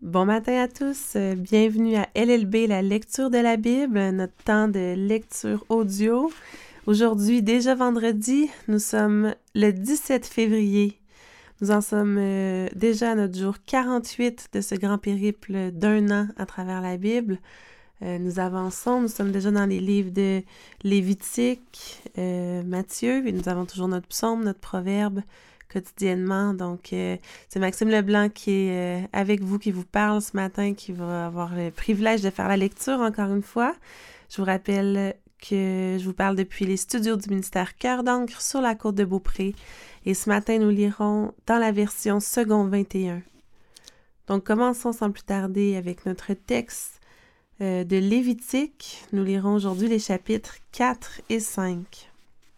Bon matin à tous, bienvenue à LLB, la lecture de la Bible, notre temps de lecture audio. Aujourd'hui, déjà vendredi, nous sommes le 17 février. Nous en sommes déjà à notre jour 48 de ce grand périple d'un an à travers la Bible. Nous avançons, nous sommes déjà dans les livres de Lévitique, Matthieu, et nous avons toujours notre psaume, notre proverbe, quotidiennement. Donc, c'est Maxime Leblanc qui est avec vous, qui vous parle ce matin, qui va avoir le privilège de faire la lecture encore une fois. Je vous rappelle que je vous parle depuis les studios du ministère Cœur d'encre sur la côte de Beaupré. Et ce matin, nous lirons dans la version second 21. Donc, commençons sans plus tarder avec notre texte de Lévitique. Nous lirons aujourd'hui les chapitres 4 et 5.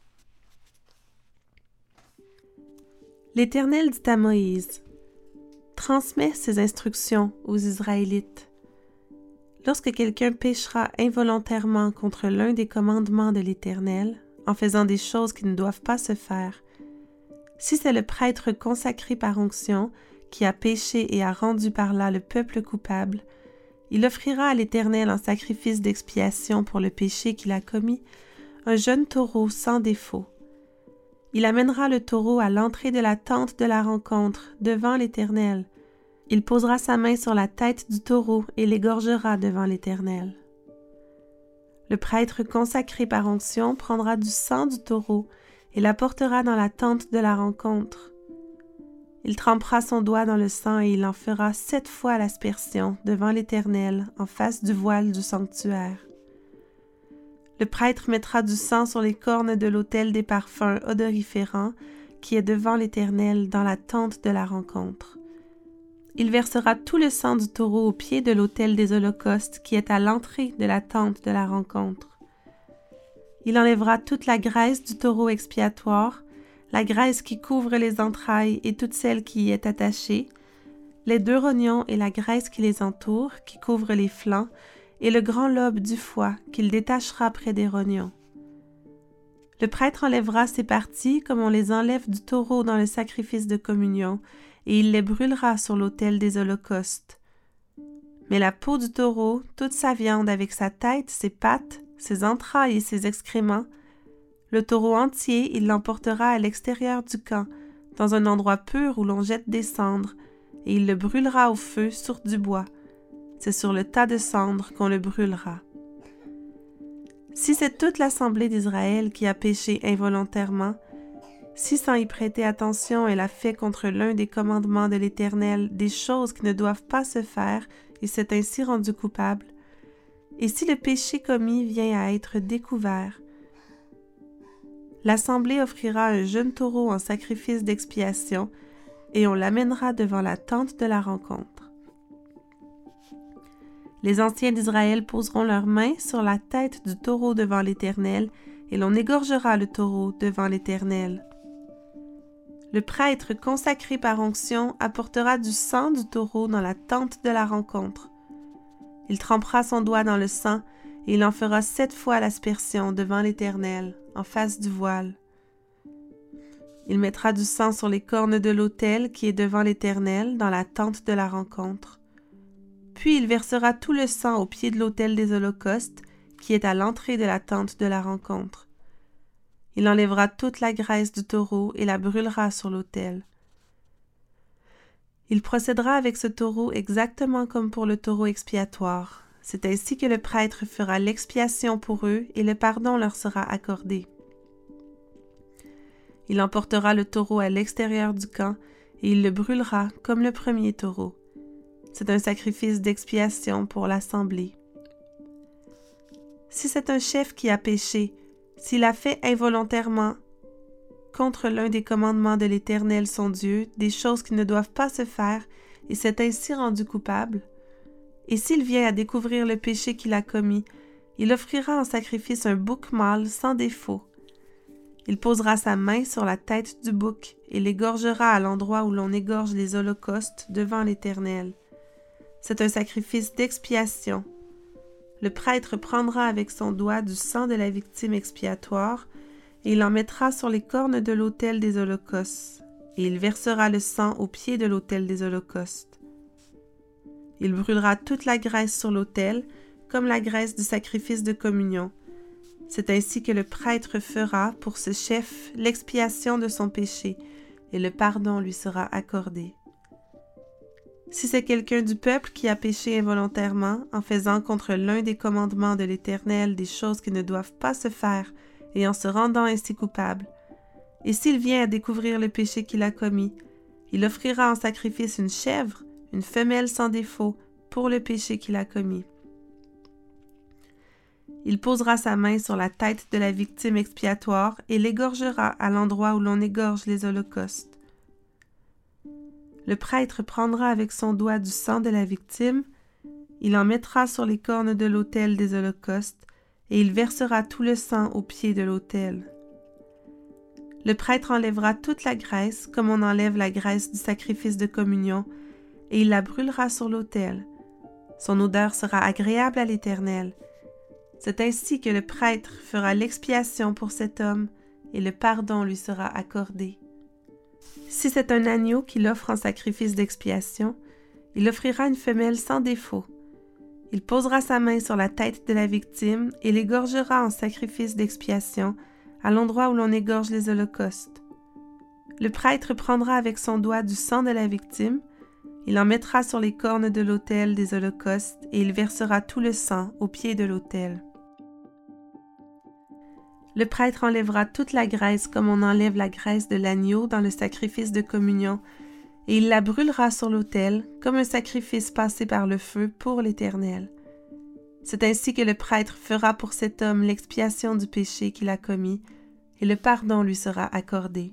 L'Éternel dit à Moïse, « Transmets ces instructions aux Israélites. Lorsque quelqu'un péchera involontairement contre l'un des commandements de l'Éternel, en faisant des choses qui ne doivent pas se faire, si c'est le prêtre consacré par onction qui a péché et a rendu par là le peuple coupable, il offrira à l'Éternel en sacrifice d'expiation pour le péché qu'il a commis un jeune taureau sans défaut. Il amènera le taureau à l'entrée de la tente de la rencontre, devant l'Éternel. Il posera sa main sur la tête du taureau et l'égorgera devant l'Éternel. Le prêtre consacré par onction prendra du sang du taureau et l'apportera dans la tente de la rencontre. Il trempera son doigt dans le sang et il en fera 7 fois l'aspersion devant l'Éternel en face du voile du sanctuaire. Le prêtre mettra du sang sur les cornes de l'autel des parfums odoriférants qui est devant l'Éternel dans la tente de la rencontre. Il versera tout le sang du taureau au pied de l'autel des holocaustes qui est à l'entrée de la tente de la rencontre. Il enlèvera toute la graisse du taureau expiatoire, la graisse qui couvre les entrailles et toute celle qui y est attachée, les 2 rognons et la graisse qui les entoure, qui couvre les flancs, et le grand lobe du foie qu'il détachera près des rognons. Le prêtre enlèvera ces parties comme on les enlève du taureau dans le sacrifice de communion, et il les brûlera sur l'autel des holocaustes. Mais la peau du taureau, toute sa viande avec sa tête, ses pattes, ses entrailles et ses excréments, le taureau entier, il l'emportera à l'extérieur du camp, dans un endroit pur où l'on jette des cendres, et il le brûlera au feu sur du bois. C'est sur le tas de cendres qu'on le brûlera. Si c'est toute l'assemblée d'Israël qui a péché involontairement, si sans y prêter attention elle a fait contre l'un des commandements de l'Éternel des choses qui ne doivent pas se faire et s'est ainsi rendu coupable, et si le péché commis vient à être découvert, l'assemblée offrira un jeune taureau en sacrifice d'expiation et on l'amènera devant la tente de la rencontre. Les anciens d'Israël poseront leurs mains sur la tête du taureau devant l'Éternel, et l'on égorgera le taureau devant l'Éternel. Le prêtre consacré par onction apportera du sang du taureau dans la tente de la rencontre. Il trempera son doigt dans le sang, et il en fera 7 fois l'aspersion devant l'Éternel, en face du voile. Il mettra du sang sur les cornes de l'autel qui est devant l'Éternel, dans la tente de la rencontre. Puis il versera tout le sang au pied de l'autel des holocaustes, qui est à l'entrée de la tente de la rencontre. Il enlèvera toute la graisse du taureau et la brûlera sur l'autel. Il procédera avec ce taureau exactement comme pour le taureau expiatoire. C'est ainsi que le prêtre fera l'expiation pour eux et le pardon leur sera accordé. Il emportera le taureau à l'extérieur du camp et il le brûlera comme le premier taureau. C'est un sacrifice d'expiation pour l'assemblée. Si c'est un chef qui a péché, s'il a fait involontairement contre l'un des commandements de l'Éternel son Dieu, des choses qui ne doivent pas se faire, et s'est ainsi rendu coupable, et s'il vient à découvrir le péché qu'il a commis, il offrira en sacrifice un bouc mâle sans défaut. Il posera sa main sur la tête du bouc et l'égorgera à l'endroit où l'on égorge les holocaustes devant l'Éternel. C'est un sacrifice d'expiation. Le prêtre prendra avec son doigt du sang de la victime expiatoire et il en mettra sur les cornes de l'autel des holocaustes, et il versera le sang au pied de l'autel des holocaustes. Il brûlera toute la graisse sur l'autel, comme la graisse du sacrifice de communion. C'est ainsi que le prêtre fera pour ce chef l'expiation de son péché, et le pardon lui sera accordé. Si c'est quelqu'un du peuple qui a péché involontairement en faisant contre l'un des commandements de l'Éternel des choses qui ne doivent pas se faire et en se rendant ainsi coupable, et s'il vient à découvrir le péché qu'il a commis, il offrira en sacrifice une chèvre, une femelle sans défaut, pour le péché qu'il a commis. Il posera sa main sur la tête de la victime expiatoire et l'égorgera à l'endroit où l'on égorge les holocaustes. Le prêtre prendra avec son doigt du sang de la victime, il en mettra sur les cornes de l'autel des holocaustes, et il versera tout le sang au pied de l'autel. Le prêtre enlèvera toute la graisse, comme on enlève la graisse du sacrifice de communion, et il la brûlera sur l'autel. Son odeur sera agréable à l'Éternel. C'est ainsi que le prêtre fera l'expiation pour cet homme, et le pardon lui sera accordé. Si c'est un agneau qu'il offre en sacrifice d'expiation, il offrira une femelle sans défaut. Il posera sa main sur la tête de la victime et l'égorgera en sacrifice d'expiation à l'endroit où l'on égorge les holocaustes. Le prêtre prendra avec son doigt du sang de la victime, il en mettra sur les cornes de l'autel des holocaustes et il versera tout le sang au pied de l'autel. Le prêtre enlèvera toute la graisse comme on enlève la graisse de l'agneau dans le sacrifice de communion, et il la brûlera sur l'autel comme un sacrifice passé par le feu pour l'Éternel. C'est ainsi que le prêtre fera pour cet homme l'expiation du péché qu'il a commis, et le pardon lui sera accordé.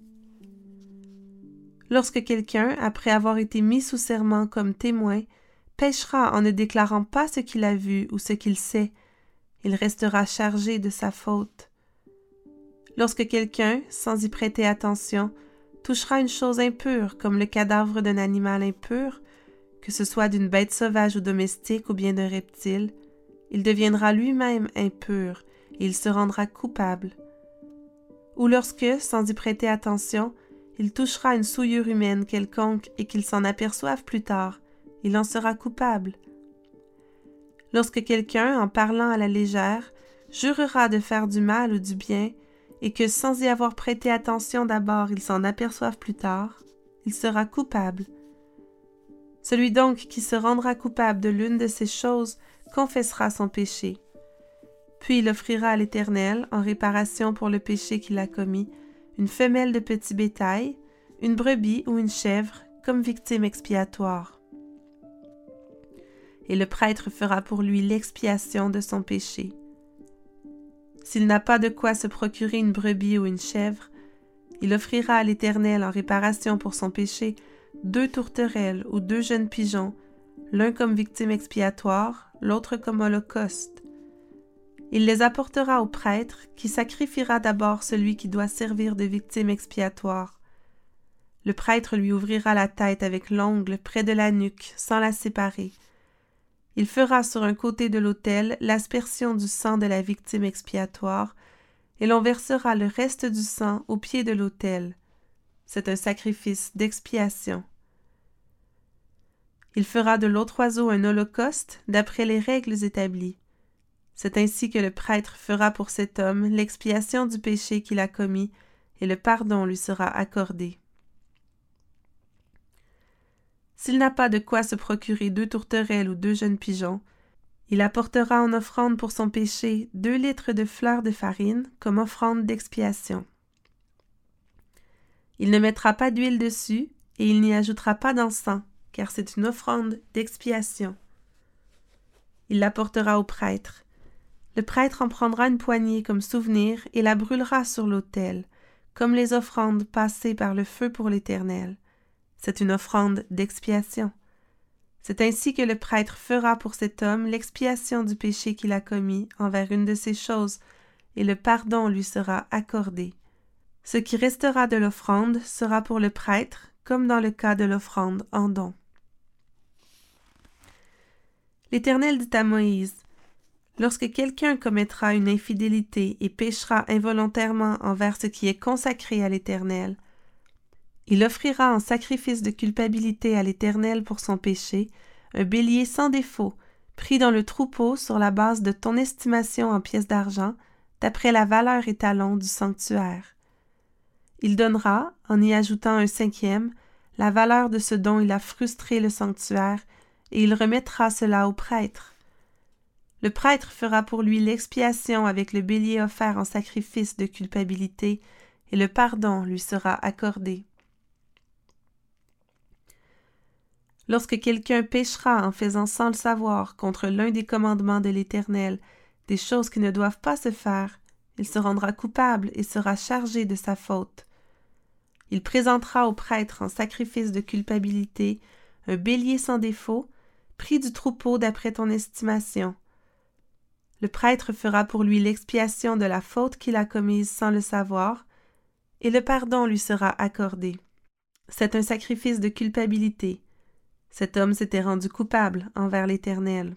Lorsque quelqu'un, après avoir été mis sous serment comme témoin, péchera en ne déclarant pas ce qu'il a vu ou ce qu'il sait, il restera chargé de sa faute. Lorsque quelqu'un, sans y prêter attention, touchera une chose impure comme le cadavre d'un animal impur, que ce soit d'une bête sauvage ou domestique ou bien d'un reptile, il deviendra lui-même impur et il se rendra coupable. Ou lorsque, sans y prêter attention, il touchera une souillure humaine quelconque et qu'il s'en aperçoive plus tard, il en sera coupable. Lorsque quelqu'un, en parlant à la légère, jurera de faire du mal ou du bien, et que sans y avoir prêté attention d'abord il s'en aperçoive plus tard, il sera coupable. Celui donc qui se rendra coupable de l'une de ces choses confessera son péché. Puis il offrira à l'Éternel, en réparation pour le péché qu'il a commis, une femelle de petit bétail, une brebis ou une chèvre, comme victime expiatoire. Et le prêtre fera pour lui l'expiation de son péché. S'il n'a pas de quoi se procurer une brebis ou une chèvre, il offrira à l'Éternel en réparation pour son péché 2 tourterelles ou 2 jeunes pigeons, l'un comme victime expiatoire, l'autre comme holocauste. Il les apportera au prêtre, qui sacrifiera d'abord celui qui doit servir de victime expiatoire. Le prêtre lui ouvrira la tête avec l'ongle près de la nuque, sans la séparer. Il fera sur un côté de l'autel l'aspersion du sang de la victime expiatoire, et l'on versera le reste du sang au pied de l'autel. C'est un sacrifice d'expiation. Il fera de l'autre oiseau un holocauste d'après les règles établies. C'est ainsi que le prêtre fera pour cet homme l'expiation du péché qu'il a commis, et le pardon lui sera accordé. S'il n'a pas de quoi se procurer 2 tourterelles ou 2 jeunes pigeons, il apportera en offrande pour son péché 2 litres de fleur de farine comme offrande d'expiation. Il ne mettra pas d'huile dessus et il n'y ajoutera pas d'encens, car c'est une offrande d'expiation. Il l'apportera au prêtre. Le prêtre en prendra une poignée comme souvenir et la brûlera sur l'autel, comme les offrandes passées par le feu pour l'Éternel. C'est une offrande d'expiation. C'est ainsi que le prêtre fera pour cet homme l'expiation du péché qu'il a commis envers une de ces choses, et le pardon lui sera accordé. Ce qui restera de l'offrande sera pour le prêtre, comme dans le cas de l'offrande en don. L'Éternel dit à Moïse: lorsque quelqu'un commettra une infidélité et péchera involontairement envers ce qui est consacré à l'Éternel, il offrira en sacrifice de culpabilité à l'Éternel pour son péché un bélier sans défaut, pris dans le troupeau sur la base de ton estimation en pièces d'argent, d'après la valeur étalon du sanctuaire. Il donnera, en y ajoutant un 5e, la valeur de ce dont il a frustré le sanctuaire, et il remettra cela au prêtre. Le prêtre fera pour lui l'expiation avec le bélier offert en sacrifice de culpabilité, et le pardon lui sera accordé. Lorsque quelqu'un péchera en faisant sans le savoir contre l'un des commandements de l'Éternel, des choses qui ne doivent pas se faire, il se rendra coupable et sera chargé de sa faute. Il présentera au prêtre en sacrifice de culpabilité un bélier sans défaut, pris du troupeau d'après ton estimation. Le prêtre fera pour lui l'expiation de la faute qu'il a commise sans le savoir, et le pardon lui sera accordé. C'est un sacrifice de culpabilité. Cet homme s'était rendu coupable envers l'Éternel.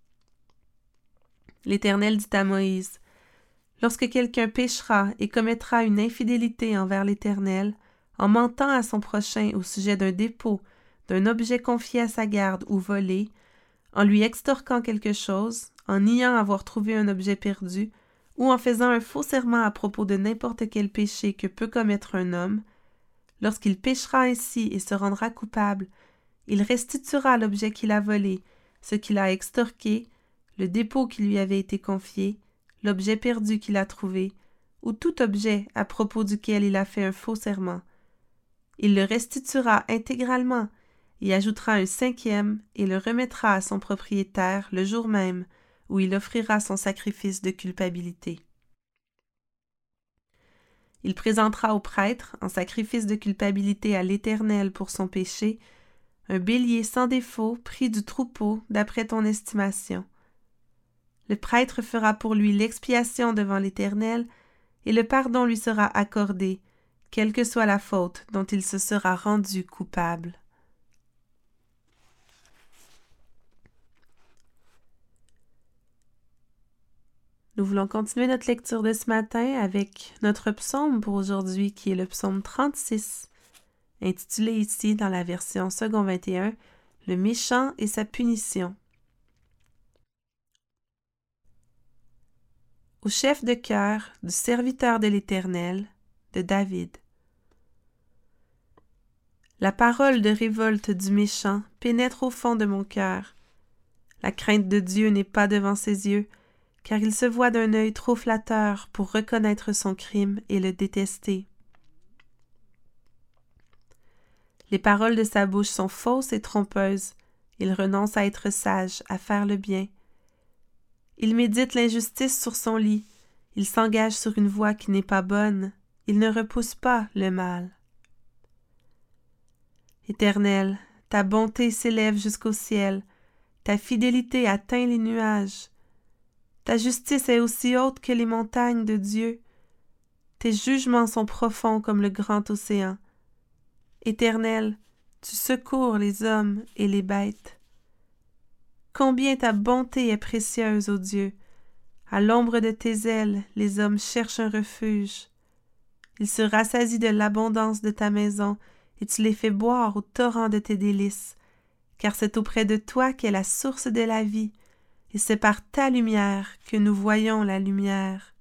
L'Éternel dit à Moïse, « Lorsque quelqu'un péchera et commettra une infidélité envers l'Éternel, en mentant à son prochain au sujet d'un dépôt, d'un objet confié à sa garde ou volé, en lui extorquant quelque chose, en niant avoir trouvé un objet perdu, ou en faisant un faux serment à propos de n'importe quel péché que peut commettre un homme, lorsqu'il péchera ainsi et se rendra coupable, il restituera l'objet qu'il a volé, ce qu'il a extorqué, le dépôt qui lui avait été confié, l'objet perdu qu'il a trouvé, ou tout objet à propos duquel il a fait un faux serment. Il le restituera intégralement, y ajoutera un 5e et le remettra à son propriétaire le jour même où il offrira son sacrifice de culpabilité. Il présentera au prêtre, en sacrifice de culpabilité à l'Éternel pour son péché, un bélier sans défaut pris du troupeau d'après ton estimation. Le prêtre fera pour lui l'expiation devant l'Éternel, et le pardon lui sera accordé, quelle que soit la faute dont il se sera rendu coupable. Nous voulons continuer notre lecture de ce matin avec notre psaume pour aujourd'hui, qui est le psaume 36, intitulé ici dans la version second 21, « Le méchant et sa punition ». Au chef de chœur du serviteur de l'Éternel, de David. La parole de révolte du méchant pénètre au fond de mon cœur. La crainte de Dieu n'est pas devant ses yeux, car il se voit d'un œil trop flatteur pour reconnaître son crime et le détester. Les paroles de sa bouche sont fausses et trompeuses. Il renonce à être sage, à faire le bien. Il médite l'injustice sur son lit. Il s'engage sur une voie qui n'est pas bonne. Il ne repousse pas le mal. Éternel, ta bonté s'élève jusqu'au ciel. Ta fidélité atteint les nuages. Ta justice est aussi haute que les montagnes de Dieu. Tes jugements sont profonds comme le grand océan. Éternel, tu secours les hommes et les bêtes. Combien ta bonté est précieuse, ô Dieu! À l'ombre de tes ailes, les hommes cherchent un refuge. Ils se rassasient de l'abondance de ta maison, et tu les fais boire au torrent de tes délices, car c'est auprès de toi qu'est la source de la vie, et c'est par ta lumière que nous voyons la lumière.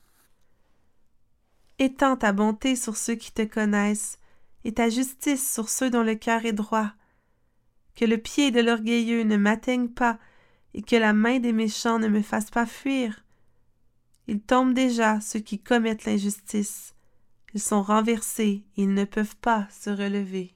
Étends ta bonté sur ceux qui te connaissent, et ta justice sur ceux dont le cœur est droit. Que le pied de l'orgueilleux ne m'atteigne pas, et que la main des méchants ne me fasse pas fuir. Ils tombent déjà, ceux qui commettent l'injustice. Ils sont renversés, et ils ne peuvent pas se relever.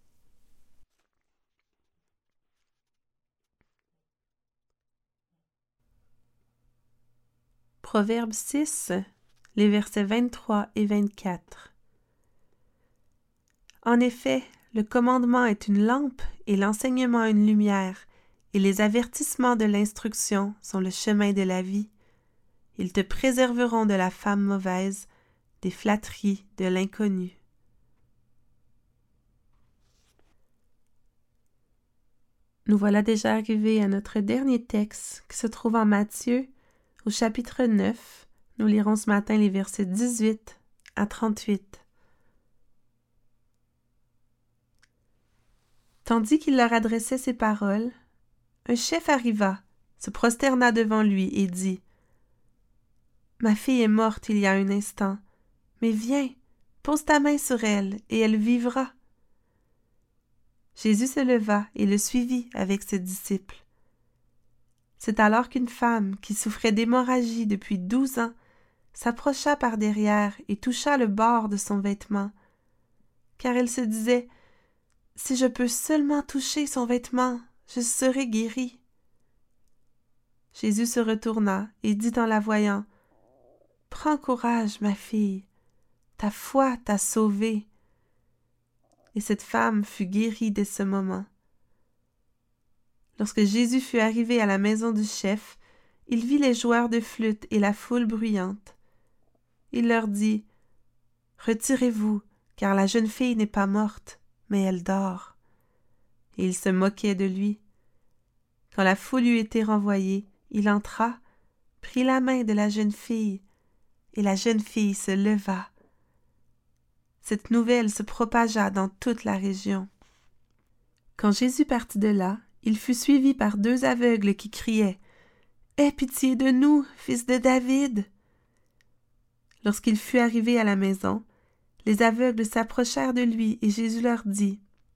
Proverbe 6, les versets 23 et 24. En effet, le commandement est une lampe et l'enseignement une lumière, et les avertissements de l'instruction sont le chemin de la vie. Ils te préserveront de la femme mauvaise, des flatteries de l'inconnu. Nous voilà déjà arrivés à notre dernier texte qui se trouve en Matthieu, au chapitre 9. Nous lirons ce matin les versets 18 à 38. Tandis qu'il leur adressait ces paroles, un chef arriva, se prosterna devant lui et dit « Ma fille est morte il y a un instant, mais viens, pose ta main sur elle et elle vivra. » Jésus se leva et le suivit avec ses disciples. C'est alors qu'une femme qui souffrait d'hémorragie depuis 12 ans s'approcha par derrière et toucha le bord de son vêtement, car elle se disait « Si je peux seulement toucher son vêtement, je serai guérie. » Jésus se retourna et dit en la voyant « Prends courage, ma fille, ta foi t'a sauvée. » Et cette femme fut guérie dès ce moment. Lorsque Jésus fut arrivé à la maison du chef, il vit les joueurs de flûte et la foule bruyante. Il leur dit « Retirez-vous, car la jeune fille n'est pas morte, mais elle dort. » Et il se moquait de lui. Quand la foule eut été renvoyée, il entra, prit la main de la jeune fille, et la jeune fille se leva. Cette nouvelle se propagea dans toute la région. Quand Jésus partit de là, il fut suivi par 2 aveugles qui criaient « Aie pitié de nous, fils de David !» Lorsqu'il fut arrivé à la maison, les aveugles s'approchèrent de lui et Jésus leur dit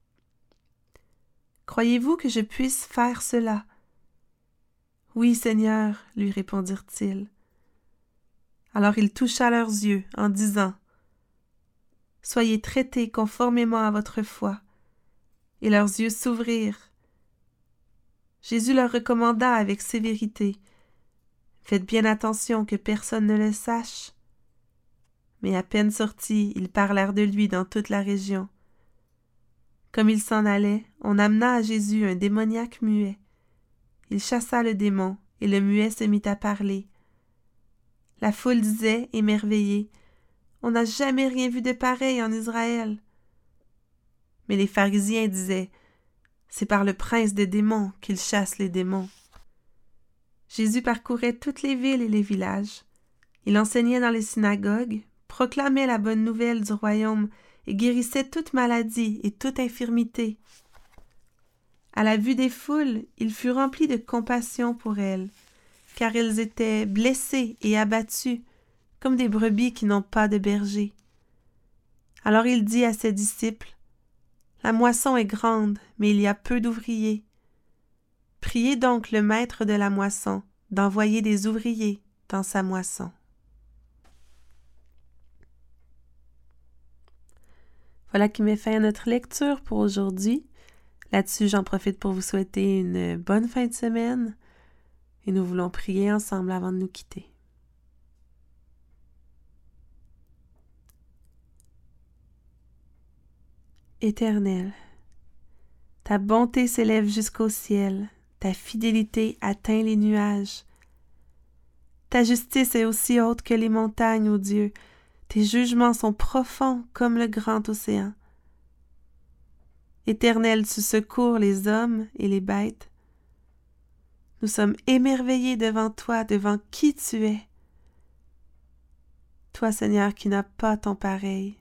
« Croyez-vous que je puisse faire cela ?» « Oui, Seigneur, lui répondirent-ils. Alors il toucha leurs yeux en disant « Soyez traités conformément à votre foi. » Et leurs yeux s'ouvrirent. Jésus leur recommanda avec sévérité « Faites bien attention que personne ne le sache. » Mais à peine sortis, ils parlèrent de lui dans toute la région. Comme ils s'en allaient, on amena à Jésus un démoniaque muet. Il chassa le démon, et le muet se mit à parler. La foule disait, émerveillée, « On n'a jamais rien vu de pareil en Israël. » Mais les pharisiens disaient, « C'est par le prince des démons qu'il chasse les démons. » Jésus parcourait toutes les villes et les villages. Il enseignait dans les synagogues, proclamait la bonne nouvelle du royaume et guérissait toute maladie et toute infirmité. À la vue des foules, il fut rempli de compassion pour elles, car elles étaient blessées et abattues, comme des brebis qui n'ont pas de berger. Alors il dit à ses disciples, « La moisson est grande, mais il y a peu d'ouvriers. Priez donc le maître de la moisson d'envoyer des ouvriers dans sa moisson. » Voilà qui met fin à notre lecture pour aujourd'hui. Là-dessus, j'en profite pour vous souhaiter une bonne fin de semaine et nous voulons prier ensemble avant de nous quitter. Éternel, ta bonté s'élève jusqu'au ciel, ta fidélité atteint les nuages. Ta justice est aussi haute que les montagnes, ô Dieu, tes jugements sont profonds comme le grand océan. Éternel, tu secours les hommes et les bêtes. Nous sommes émerveillés devant toi, devant qui tu es. Toi, Seigneur, qui n'as pas ton pareil.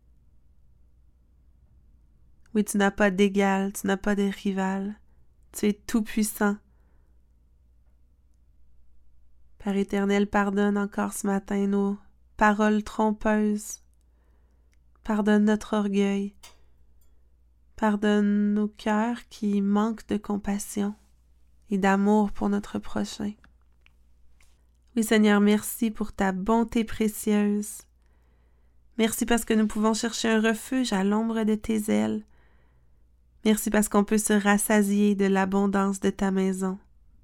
Oui, tu n'as pas d'égal, tu n'as pas de rival. Tu es tout-puissant. Père éternel, pardonne encore ce matin nos paroles trompeuses. Pardonne notre orgueil. Pardonne nos cœurs qui manquent de compassion et d'amour pour notre prochain. Oui, Seigneur, merci pour ta bonté précieuse. Merci parce que nous pouvons chercher un refuge à l'ombre de tes ailes. Merci parce qu'on peut se rassasier de l'abondance de ta maison.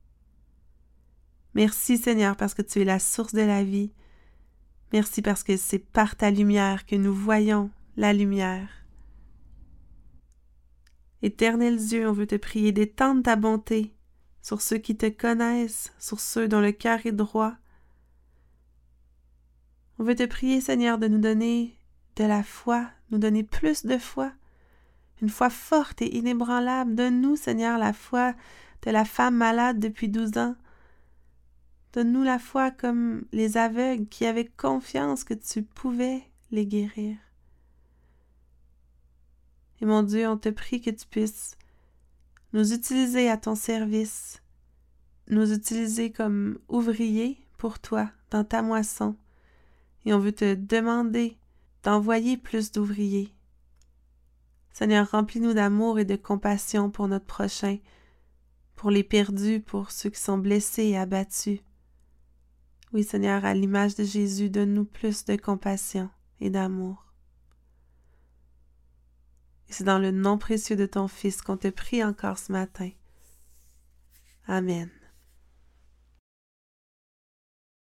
Merci, Seigneur, parce que tu es la source de la vie. Merci parce que c'est par ta lumière que nous voyons la lumière. Éternel Dieu, on veut te prier d'étendre ta bonté sur ceux qui te connaissent, sur ceux dont le cœur est droit. On veut te prier, Seigneur, de nous donner de la foi, nous donner plus de foi, une foi forte et inébranlable. Donne-nous, Seigneur, la foi de la femme malade depuis 12 ans. Donne-nous la foi comme les aveugles qui avaient confiance que tu pouvais les guérir. Et mon Dieu, on te prie que tu puisses nous utiliser à ton service, nous utiliser comme ouvriers pour toi dans ta moisson. Et on veut te demander d'envoyer plus d'ouvriers. Seigneur, remplis-nous d'amour et de compassion pour notre prochain, pour les perdus, pour ceux qui sont blessés et abattus. Oui, Seigneur, à l'image de Jésus, donne-nous plus de compassion et d'amour. Et c'est dans le nom précieux de ton Fils qu'on te prie encore ce matin. Amen.